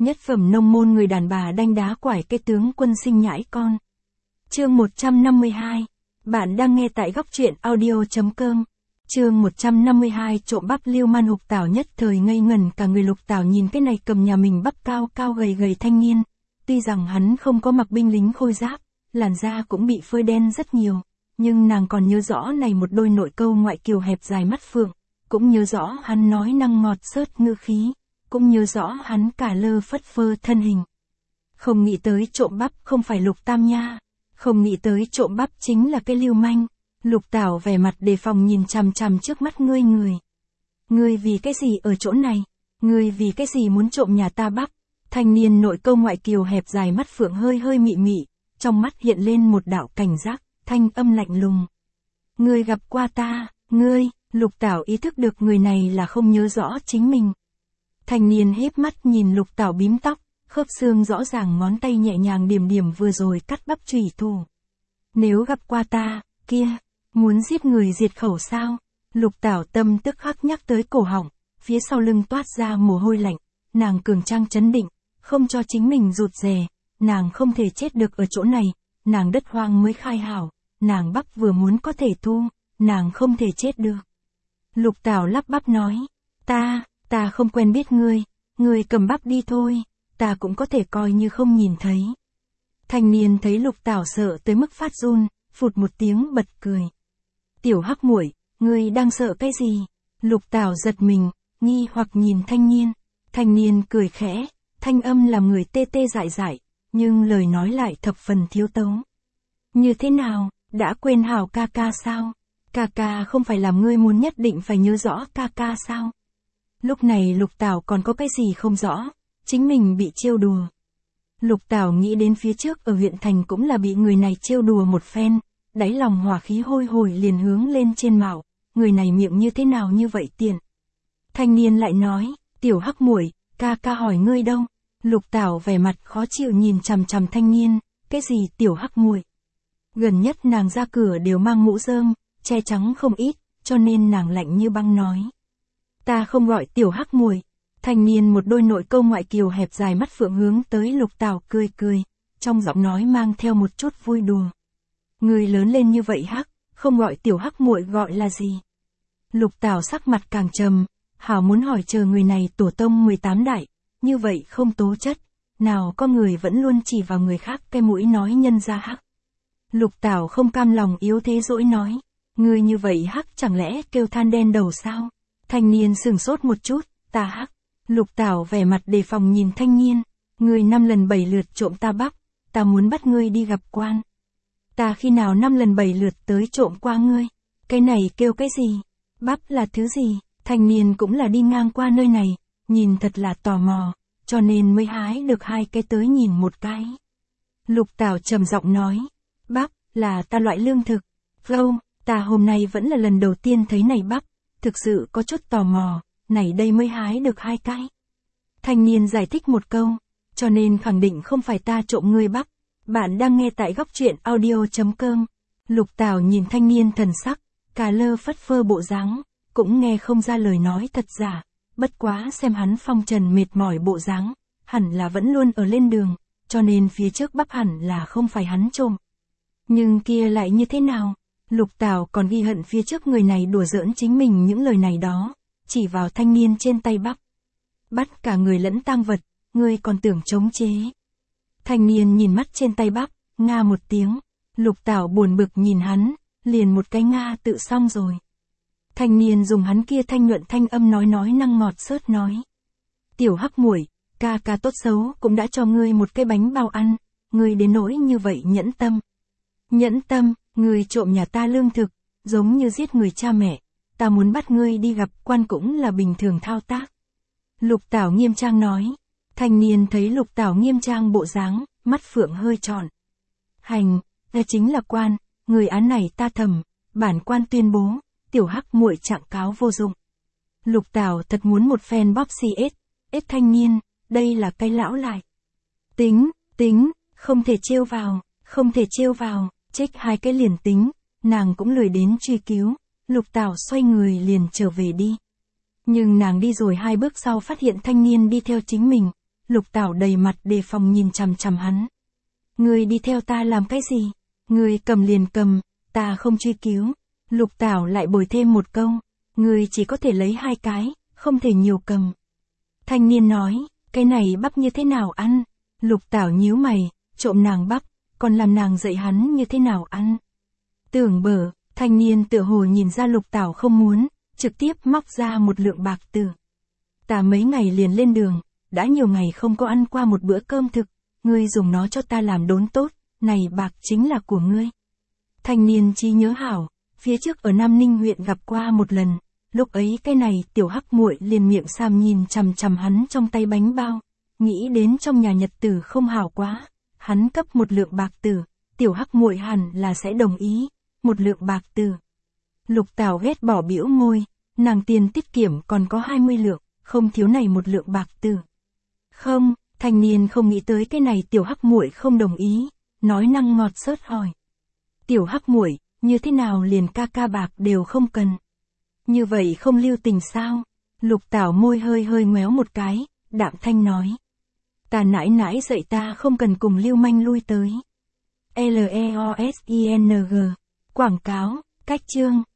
Nhất phẩm nông môn người đàn bà đanh đá quải cái tướng quân sinh nhãi con. Chương 152. Bạn đang nghe tại góc truyện audio.com. Chương 152 trộm bắp Lưu Man. Lục Tảo nhất thời ngây ngẩn cả người. Lục Tảo nhìn cái này cầm nhà mình bắp cao cao gầy gầy thanh niên. Tuy rằng hắn không có mặc binh lính khôi giáp, làn da cũng bị phơi đen rất nhiều, nhưng nàng còn nhớ rõ này một đôi nội câu ngoại kiều hẹp dài mắt phượng, cũng nhớ rõ hắn nói năng ngọt xớt ngữ khí, cũng nhớ rõ hắn cả lơ phất phơ thân hình. Không nghĩ tới trộm bắp không phải Lục Tam nha, không nghĩ tới trộm bắp chính là cái lưu manh. Lục Tảo vẻ mặt đề phòng nhìn chằm chằm trước mắt người. Ngươi vì cái gì ở chỗ này? Ngươi vì cái gì muốn trộm nhà ta bắp? Thanh niên nội câu ngoại kiều hẹp dài mắt phượng hơi hơi mị mị, trong mắt hiện lên một đạo cảnh giác, thanh âm lạnh lùng. Ngươi gặp qua ta, ngươi. Lục Tảo ý thức được người này là không nhớ rõ chính mình. Thanh niên híp mắt nhìn Lục Tảo bím tóc, khớp xương rõ ràng, ngón tay nhẹ nhàng điểm điểm vừa rồi cắt bắp chủy thủ. Nếu gặp qua ta, kia, muốn giết người diệt khẩu sao? Lục Tảo tâm tức khắc nhắc tới cổ họng, phía sau lưng toát ra mồ hôi lạnh, nàng cường trang trấn định, không cho chính mình rụt rè, nàng không thể chết được ở chỗ này, nàng đất hoang mới khai hảo, nàng bắp vừa muốn có thể thu, nàng không thể chết được. Lục Tảo lắp bắp nói, ta không quen biết ngươi cầm bắp đi thôi, ta cũng có thể coi như không nhìn thấy. Thanh niên thấy Lục Tảo sợ tới mức phát run, phụt một tiếng bật cười. Tiểu hắc muội, ngươi đang sợ cái gì? Lục Tảo giật mình, nghi hoặc nhìn thanh niên cười khẽ, thanh âm làm người tê tê dại dại, nhưng lời nói lại thập phần thiếu tấu. Như thế nào, đã quên hảo ca ca sao? Ca ca không phải làm ngươi muốn nhất định phải nhớ rõ ca ca sao? Lúc này Lục Tảo còn có cái gì không rõ, chính mình bị trêu đùa. Lục Tảo nghĩ đến phía trước ở huyện thành cũng là bị người này trêu đùa một phen, đáy lòng hỏa khí hôi hổi liền hướng lên trên mạo, người này miệng như thế nào như vậy tiện. Thanh niên lại nói, tiểu hắc muội, ca ca hỏi ngươi đâu? Lục Tảo vẻ mặt khó chịu nhìn chằm chằm thanh niên, cái gì tiểu hắc muội? Gần nhất nàng ra cửa đều mang mũ rơm, che trắng không ít, cho nên nàng lạnh như băng nói. Ta không gọi tiểu hắc muội. Thanh niên một đôi nội câu ngoại kiều hẹp dài mắt phượng hướng tới Lục Tảo cười, trong giọng nói mang theo một chút vui đùa. Người lớn lên như vậy hắc, không gọi tiểu hắc muội gọi là gì? Lục Tảo sắc mặt càng trầm, hảo muốn hỏi chờ người này tổ tông 18 đại, như vậy không tố chất, nào có người vẫn luôn chỉ vào người khác cái mũi nói nhân ra hắc. Lục Tảo không cam lòng yếu thế dỗi nói, người như vậy hắc chẳng lẽ kêu than đen đầu sao? Thanh niên sửng sốt một chút, ta hắc. Lục Tảo vẻ mặt đề phòng nhìn thanh niên, ngươi 5 lần 7 lượt trộm ta bắp, ta muốn bắt ngươi đi gặp quan. Ta khi nào 5 lần 7 lượt tới trộm qua ngươi? Cái này kêu cái gì? Bắp là thứ gì? Thanh niên cũng là đi ngang qua nơi này, nhìn thật là tò mò, cho nên mới hái được 2 cái tới nhìn một cái. Lục Tảo trầm giọng nói, bắp là ta loại lương thực. Gâu, ta hôm nay vẫn là lần đầu tiên thấy này bắp, thực sự có chút tò mò, này đây mới hái được 2 cái. Thanh niên giải thích một câu, cho nên khẳng định không phải ta trộm ngươi bắp. Bạn đang nghe tại góc truyện audio.com. Lục Tảo nhìn thanh niên thần sắc, cà lơ phất phơ bộ dáng, cũng nghe không ra lời nói thật giả, bất quá xem hắn phong trần mệt mỏi bộ dáng, hẳn là vẫn luôn ở lên đường, cho nên phía trước bắp hẳn là không phải hắn trộm. Nhưng kia lại như thế nào? Lục Tảo còn ghi hận phía trước người này đùa giỡn chính mình những lời này đó, chỉ vào thanh niên trên tay bắp. Bắt cả người lẫn tang vật, ngươi còn tưởng chống chế. Thanh niên nhìn mắt trên tay bắp, nga một tiếng. Lục Tảo buồn bực nhìn hắn, liền một cái nga tự xong rồi. Thanh niên dùng hắn kia thanh nhuận thanh âm nói năng ngọt xớt nói. Tiểu hắc muội, ca ca tốt xấu cũng đã cho ngươi một cái bánh bao ăn, ngươi đến nỗi như vậy nhẫn tâm. Nhẫn tâm, ngươi trộm nhà ta lương thực, giống như giết người cha mẹ, ta muốn bắt ngươi đi gặp quan cũng là bình thường thao tác. Lục Tảo nghiêm trang nói. Thanh niên thấy Lục Tảo nghiêm trang bộ dáng, mắt phượng hơi tròn. Hành, đây chính là quan, người án này ta thẩm, bản quan tuyên bố, tiểu hắc muội trạng cáo vô dụng. Lục Tảo thật muốn một phen bóp xì ết thanh niên, đây là cái lão lại. Tính, không thể trêu vào, trách 2 cái liền tính, nàng cũng lười đến truy cứu, Lục Tảo xoay người liền trở về đi. Nhưng nàng đi rồi 2 bước sau phát hiện thanh niên đi theo chính mình, Lục Tảo đầy mặt đề phòng nhìn chằm chằm hắn. Ngươi đi theo ta làm cái gì? Ngươi cầm liền cầm, ta không truy cứu. Lục Tảo lại bồi thêm một câu. Ngươi chỉ có thể lấy 2 cái, không thể nhiều cầm. Thanh niên nói, cái này bắp như thế nào ăn? Lục Tảo nhíu mày, trộm nàng bắp, còn làm nàng dạy hắn như thế nào ăn. Tưởng bở, thanh niên tựa hồ nhìn ra Lục Tảo không muốn, trực tiếp móc ra một lượng bạc tử. Ta mấy ngày liền lên đường, đã nhiều ngày không có ăn qua một bữa cơm thực, ngươi dùng nó cho ta làm đốn tốt, này bạc chính là của ngươi. Thanh niên trí nhớ hảo, phía trước ở Nam Ninh huyện gặp qua một lần, lúc ấy cái này tiểu hắc muội liền miệng sam nhìn chằm chằm hắn trong tay bánh bao, nghĩ đến trong nhà nhật tử không hảo quá, hắn cấp một lượng bạc tử, tiểu hắc muội hẳn là sẽ đồng ý, một lượng bạc tử. Lục Tảo ghét bỏ bĩu môi, nàng tiền tiết kiệm còn có 20 lượng, không thiếu này một lượng bạc tử. Không, thanh niên không nghĩ tới cái này tiểu hắc muội không đồng ý, nói năng ngọt xớt hỏi. Tiểu hắc muội, như thế nào liền ca bạc đều không cần. Như vậy không lưu tình sao? Lục Tảo môi hơi hơi ngoéo một cái, đạm thanh nói. Ta nãi nãi dạy ta không cần cùng lưu manh lui tới. LEOSING. Quảng cáo, cách chương.